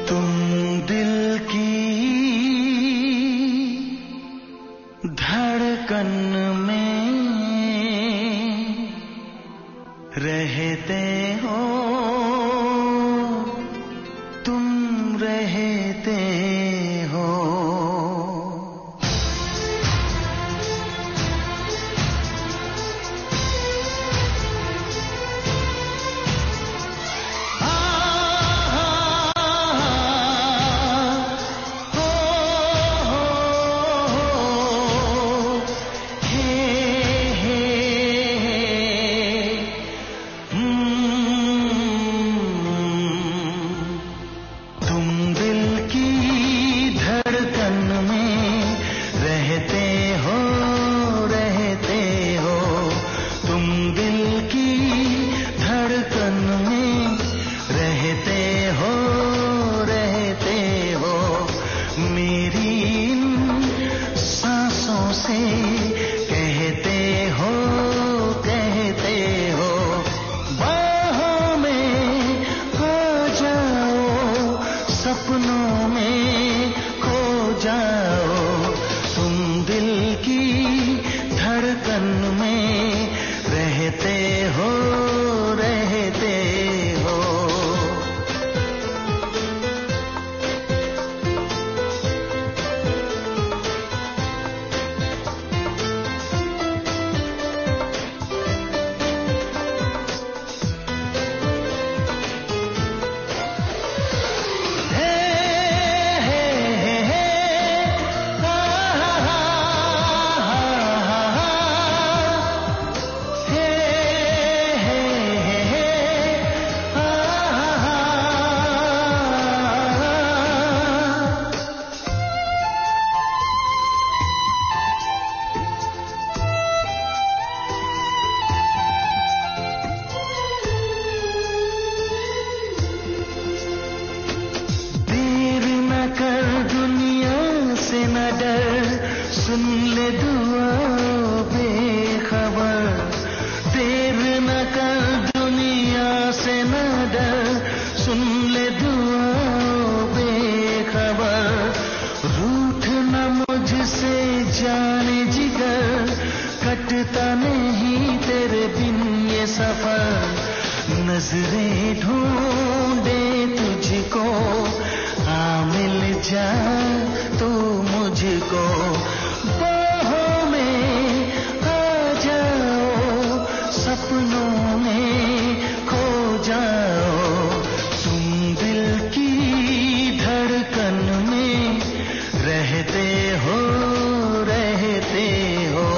तुम दिल की धड़कन में रहते हो, तुम रहते हो। सपनों में खो जाओ, तुम दिल की धड़कन में रहते हो, रहते हो। सुन ले दुआ बेखबर, देर न कर दुनिया से न डर, सुन ले दुआ बेखबर। रूठ न मुझसे जाने जिगर, कटता नहीं तेरे बिन ये सफर। नजरें ढूंढे तुझको, आ मिल जा तू मुझको। बाहों में आ जाओ, सपनों में खो जाओ, तुम दिल की धड़कन में रहते हो, रहते हो।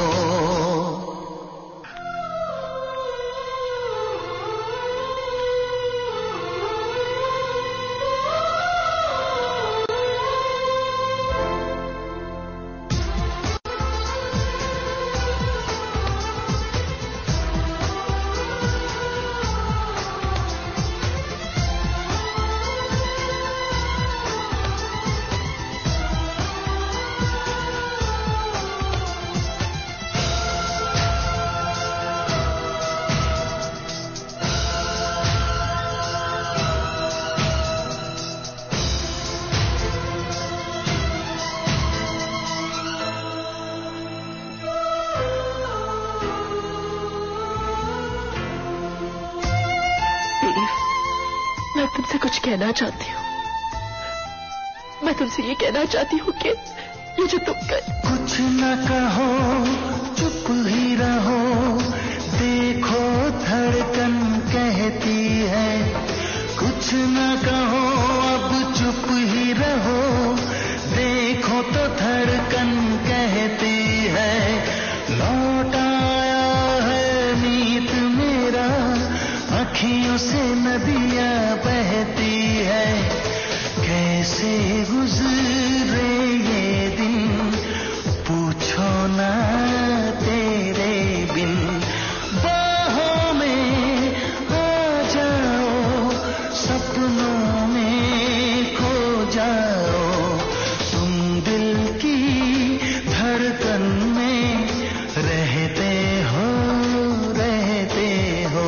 मैं तुमसे कुछ कहना चाहती हूँ। मैं तुमसे ये कहना चाहती हूँ कि ये जो तुम कुछ न कहो, चुप ही रहो, देखो धड़कन कहती है। कुछ न कहो, अब चुप ही रहो, देखो तो धड़कन कहती है। लौट आया है मीत मेरा, अखियों से नदियां बहती है। कैसे गुजरे ये दिन, पूछो ना तेरे बिन। बाहों में आ जाओ, सपनों में खो जाओ, तुम दिल की धड़कन में रहते हो, रहते हो।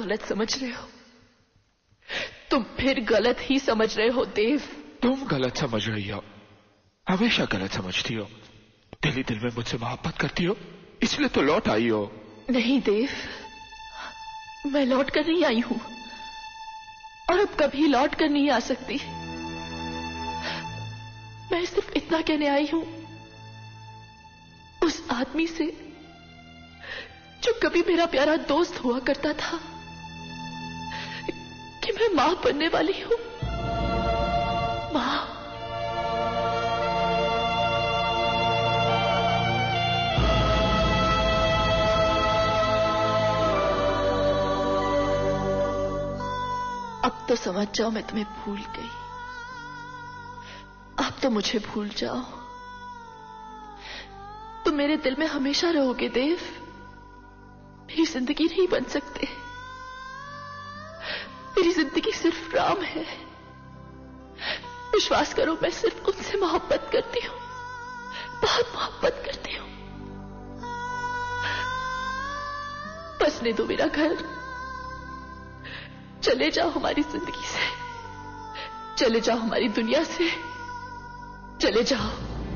गलत समझ रहे हो। तुम फिर गलत ही समझ रहे हो देव। तुम गलत समझ रही हो, हमेशा गलत समझती हो। दिल ही दिल में मुझसे मोहब्बत करती हो, इसलिए तो लौट आई हो। नहीं देव, मैं लौट कर नहीं आई हूं और अब कभी लौट कर नहीं आ सकती। मैं सिर्फ इतना कहने आई हूं उस आदमी से जो कभी मेरा प्यारा दोस्त हुआ करता था कि मैं मां बनने वाली हूं। मां। अब तो समझ जाओ मैं तुम्हें भूल गई। अब तो मुझे भूल जाओ। तुम मेरे दिल में हमेशा रहोगे देव। मेरी जिंदगी नहीं बन सकते। मेरी जिंदगी सिर्फ राम है। विश्वास करो, मैं सिर्फ उनसे मोहब्बत करती हूं, बहुत मोहब्बत करती हूं। बसने दो मेरा घर। चले जाओ हमारी जिंदगी से, चले जाओ हमारी दुनिया से, चले जाओ।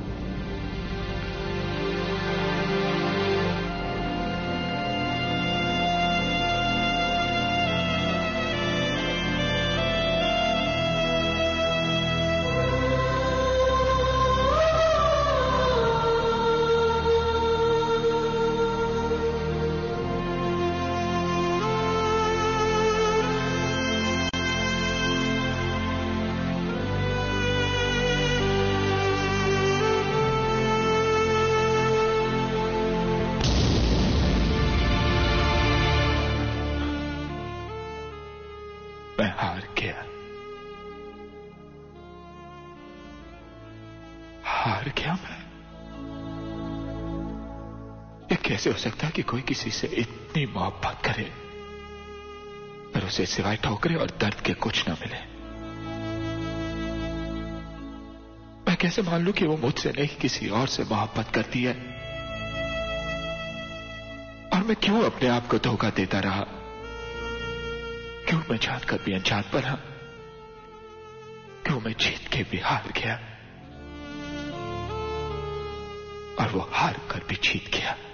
मैं हार गया, हार गया मैं। ये कैसे हो सकता है कि कोई किसी से इतनी मोहब्बत करे पर उसे सिवाय ठोकरे और दर्द के कुछ न मिले। मैं कैसे मान लूं कि वो मुझसे नहीं किसी और से मोहब्बत करती है, और मैं क्यों अपने आप को धोखा देता रहा? क्यों मैं जानकर भी अनजान बना? क्यों मैं जीत के भी हार गया और वो हार कर भी जीत गया?